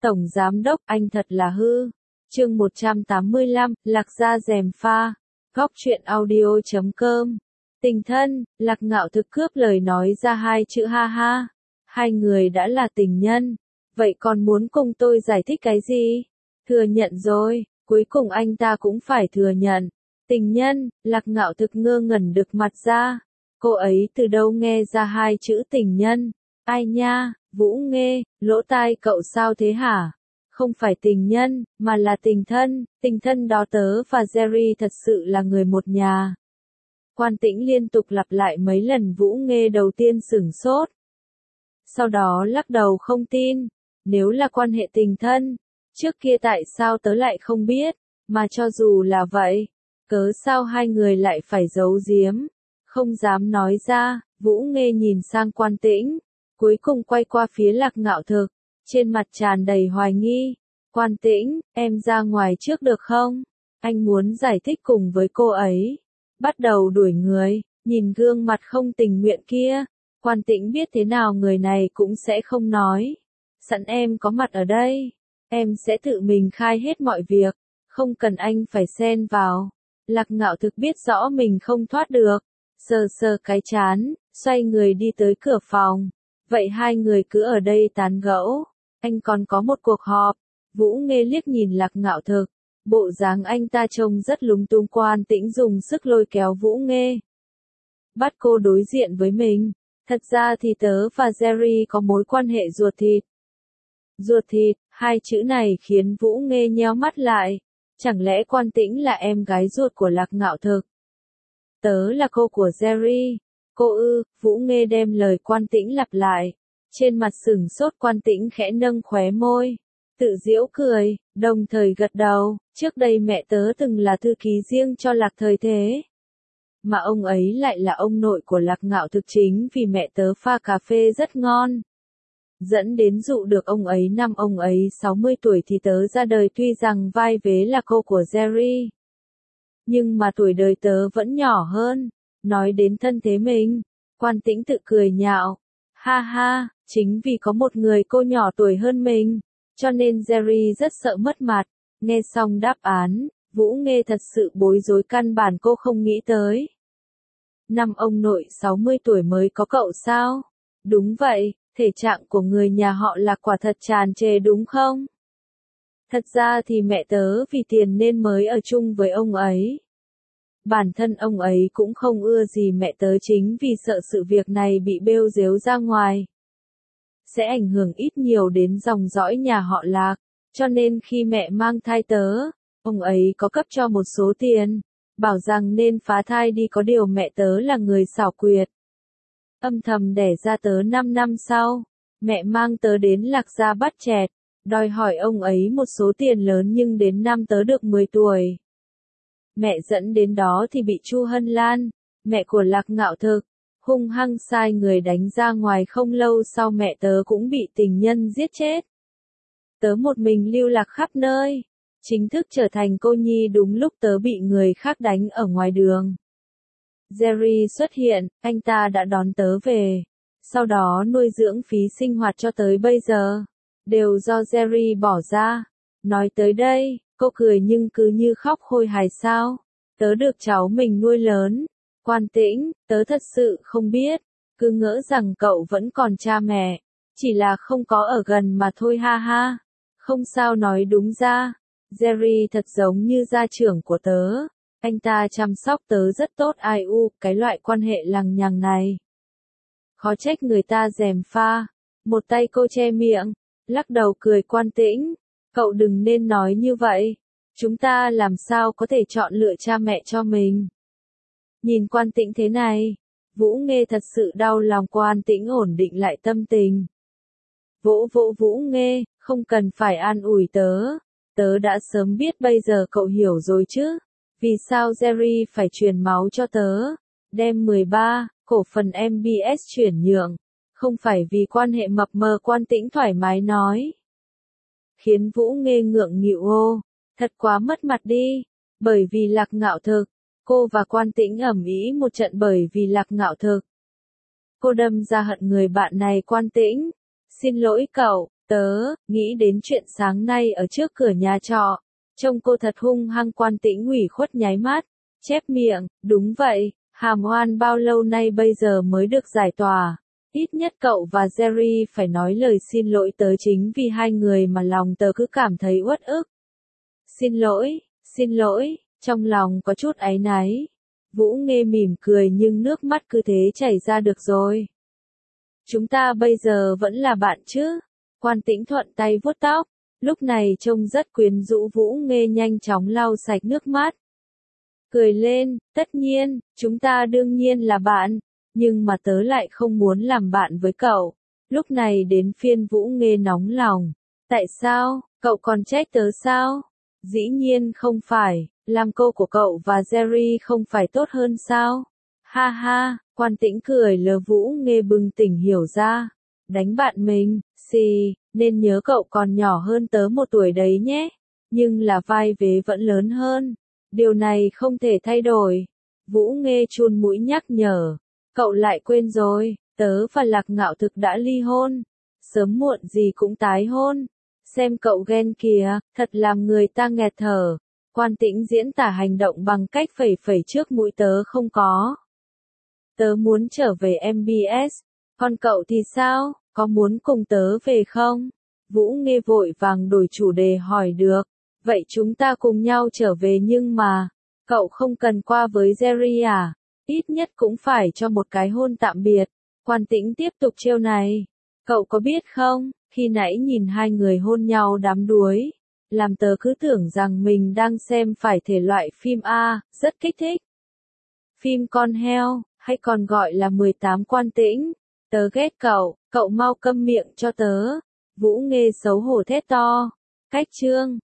Tổng Giám Đốc, anh thật là hư. Chương 185, Lạc Gia gièm pha. Góc truyện audio.com. Tình thân, Lạc Ngạo Thực cướp lời nói ra hai chữ ha ha. Hai người đã là tình nhân. Vậy còn muốn cùng tôi giải thích cái gì? Thừa nhận rồi, cuối cùng anh ta cũng phải thừa nhận. Tình nhân, Lạc Ngạo Thực ngơ ngẩn đực mặt ra. Cô ấy từ đâu nghe ra hai chữ tình nhân? Ai nha, Vũ Nghê, lỗ tai cậu sao thế hả? Không phải tình nhân, mà là tình thân đó tớ và Jerry thật sự là người một nhà. Quan Tĩnh liên tục lặp lại mấy lần. Vũ Nghê đầu tiên sửng sốt. Sau đó lắc đầu không tin. Nếu là quan hệ tình thân, trước kia tại sao tớ lại không biết, mà cho dù là vậy, cớ sao hai người lại phải giấu giếm, không dám nói ra. Vũ Nghê nhìn sang Quan Tĩnh, cuối cùng quay qua phía Lạc Ngạo Thực, trên mặt tràn đầy hoài nghi. Quan Tĩnh, em ra ngoài trước được không? Anh muốn giải thích cùng với cô ấy. Bắt đầu đuổi người, nhìn gương mặt không tình nguyện kia. Quan Tĩnh biết thế nào người này cũng sẽ không nói. Sẵn em có mặt ở đây, em sẽ tự mình khai hết mọi việc, không cần anh phải xen vào. Lạc Ngạo Thực biết rõ mình không thoát được, sờ sờ cái trán, xoay người đi tới cửa phòng. Vậy hai người cứ ở đây tán gẫu, anh còn có một cuộc họp. Vũ Nghê liếc nhìn Lạc Ngạo Thực, bộ dáng anh ta trông rất lúng túng. Quan Tĩnh dùng sức lôi kéo Vũ Nghê, bắt cô đối diện với mình. Thật ra thì tớ và Jerry có mối quan hệ ruột thịt. Ruột thịt, hai chữ này khiến Vũ Nghê nheo mắt lại. Chẳng lẽ Quan Tĩnh là em gái ruột của Lạc Ngạo Thực? Tớ là cô của Jerry. Cô ư? Vũ Nghê đem lời Quan Tĩnh lặp lại. Trên mặt sửng sốt. Quan Tĩnh khẽ nâng khóe môi, tự giễu cười, đồng thời gật đầu. Trước đây mẹ tớ từng là thư ký riêng cho Lạc Thời Thế, mà ông ấy lại là ông nội của Lạc Ngạo Thực. Chính vì mẹ tớ pha cà phê rất ngon, dẫn đến dụ được ông ấy. Năm ông ấy 60 tuổi thì tớ ra đời. Tuy rằng vai vế là cô của Jerry, nhưng mà tuổi đời tớ vẫn nhỏ hơn. Nói đến thân thế mình, Quan Tĩnh tự cười nhạo. Ha ha, chính vì có một người cô nhỏ tuổi hơn mình, cho nên Jerry rất sợ mất mặt. Nghe xong đáp án, Vũ Nghê thật sự bối rối. Căn bản cô không nghĩ tới. Năm ông nội 60 tuổi mới có cậu sao? Đúng vậy, thể trạng của người nhà họ Lạc quả thật tràn trề đúng không? Thật ra thì mẹ tớ vì tiền nên mới ở chung với ông ấy. Bản thân ông ấy cũng không ưa gì mẹ tớ, chính vì sợ sự việc này bị bêu rếu ra ngoài, sẽ ảnh hưởng ít nhiều đến dòng dõi nhà họ Lạc. Cho nên khi mẹ mang thai tớ, ông ấy có cấp cho một số tiền, bảo rằng nên phá thai đi. Có điều mẹ tớ là người xảo quyệt, âm thầm đẻ ra tớ. 5 năm sau, mẹ mang tớ đến Lạc Gia bắt chẹt, đòi hỏi ông ấy một số tiền lớn. Nhưng đến năm tớ được 10 tuổi, mẹ dẫn đến đó thì bị Chu Hân Lan, mẹ của Lạc Ngạo Thực, hung hăng sai người đánh ra ngoài. Không lâu sau mẹ tớ cũng bị tình nhân giết chết. Tớ một mình lưu lạc khắp nơi, chính thức trở thành cô nhi. Đúng lúc tớ bị người khác đánh ở ngoài đường, Jerry xuất hiện. Anh ta đã đón tớ về, sau đó nuôi dưỡng phí sinh hoạt cho tới bây giờ đều do Jerry bỏ ra. Nói tới đây, cô cười nhưng cứ như khóc khôi hài. Sao? Tớ được cháu mình nuôi lớn. Quan Tĩnh, tớ thật sự không biết, cứ ngỡ rằng cậu vẫn còn cha mẹ, chỉ là không có ở gần mà thôi. Ha ha, không sao. Nói đúng ra, Jerry thật giống như gia trưởng của tớ. Anh ta chăm sóc tớ rất tốt. Ai u, cái loại quan hệ lằng nhằng này, khó trách người ta gièm pha. Một tay cô che miệng, lắc đầu cười. Quan Tĩnh, cậu đừng nên nói như vậy. Chúng ta làm sao có thể chọn lựa cha mẹ cho mình? Nhìn Quan Tĩnh thế này, Vũ Nghê thật sự đau lòng. Quan Tĩnh ổn định lại tâm tình, vỗ vỗ Vũ Nghê, không cần phải an ủi tớ. Tớ đã sớm biết. Bây giờ cậu hiểu rồi chứ? Vì sao Jerry phải truyền máu cho tớ, đem 13 cổ phần MBS chuyển nhượng? Không phải vì quan hệ mập mờ. Quan Tĩnh thoải mái nói, khiến Vũ Nghê ngượng nghịu. Ô, thật quá mất mặt đi. Bởi vì Lạc Ngạo Thực, cô và Quan Tĩnh ầm ĩ một trận. Bởi vì Lạc Ngạo Thực, cô đâm ra hận người bạn này. Quan Tĩnh, xin lỗi cậu, Tớ, nghĩ đến chuyện sáng nay ở trước cửa nhà trọ. Trông cô thật hung hăng. Quan Tĩnh ủy khuất nháy mắt, chép miệng, đúng vậy, hàm oan bao lâu nay bây giờ mới được giải tỏa. Ít nhất cậu và Jerry phải nói lời xin lỗi tớ, chính vì hai người mà lòng tớ cứ cảm thấy uất ức. Xin lỗi, trong lòng có chút áy náy. Vũ Nghê mỉm cười nhưng nước mắt cứ thế chảy ra. Được rồi. Chúng ta bây giờ vẫn là bạn chứ? Quan Tĩnh thuận tay vuốt tóc, lúc này trông rất quyến rũ. Vũ Nghê nhanh chóng lau sạch nước mắt. Cười lên, tất nhiên, chúng ta đương nhiên là bạn, nhưng mà tớ lại không muốn làm bạn với cậu. Lúc này đến phiên Vũ Nghê nóng lòng. Tại sao, cậu còn trách tớ sao? Dĩ nhiên không phải, làm cô của cậu và Jerry không phải tốt hơn sao? Ha ha, Quan Tĩnh cười lờ. Vũ Nghê bừng tỉnh hiểu ra. Đánh bạn mình, xì, nên nhớ cậu còn nhỏ hơn tớ 1 tuổi đấy nhé. Nhưng là vai vế vẫn lớn hơn. Điều này không thể thay đổi. Vũ Nghê chun mũi nhắc nhở. Cậu lại quên rồi, tớ và Lạc Ngạo thực đã ly hôn. Sớm muộn gì cũng tái hôn. Xem cậu ghen kìa, thật làm người ta nghẹt thở. Quan Tĩnh diễn tả hành động bằng cách phẩy phẩy trước mũi. Tớ không có. Tớ muốn trở về MBS. Còn cậu thì sao, có muốn cùng tớ về không? Vũ Nghê vội vàng đổi chủ đề hỏi. Được, vậy chúng ta cùng nhau trở về, nhưng mà, cậu không cần qua với Jerry à? Ít nhất cũng phải cho một cái hôn tạm biệt. Quan Tĩnh tiếp tục trêu này. Cậu có biết không, khi nãy nhìn hai người hôn nhau đắm đuối, làm tớ cứ tưởng rằng mình đang xem phải thể loại phim A, rất kích thích. Phim con heo, hay còn gọi là 18 Quan Tĩnh. Tớ ghét cậu mau câm miệng cho tớ. Vũ Nghê xấu hổ thét to. Cách chương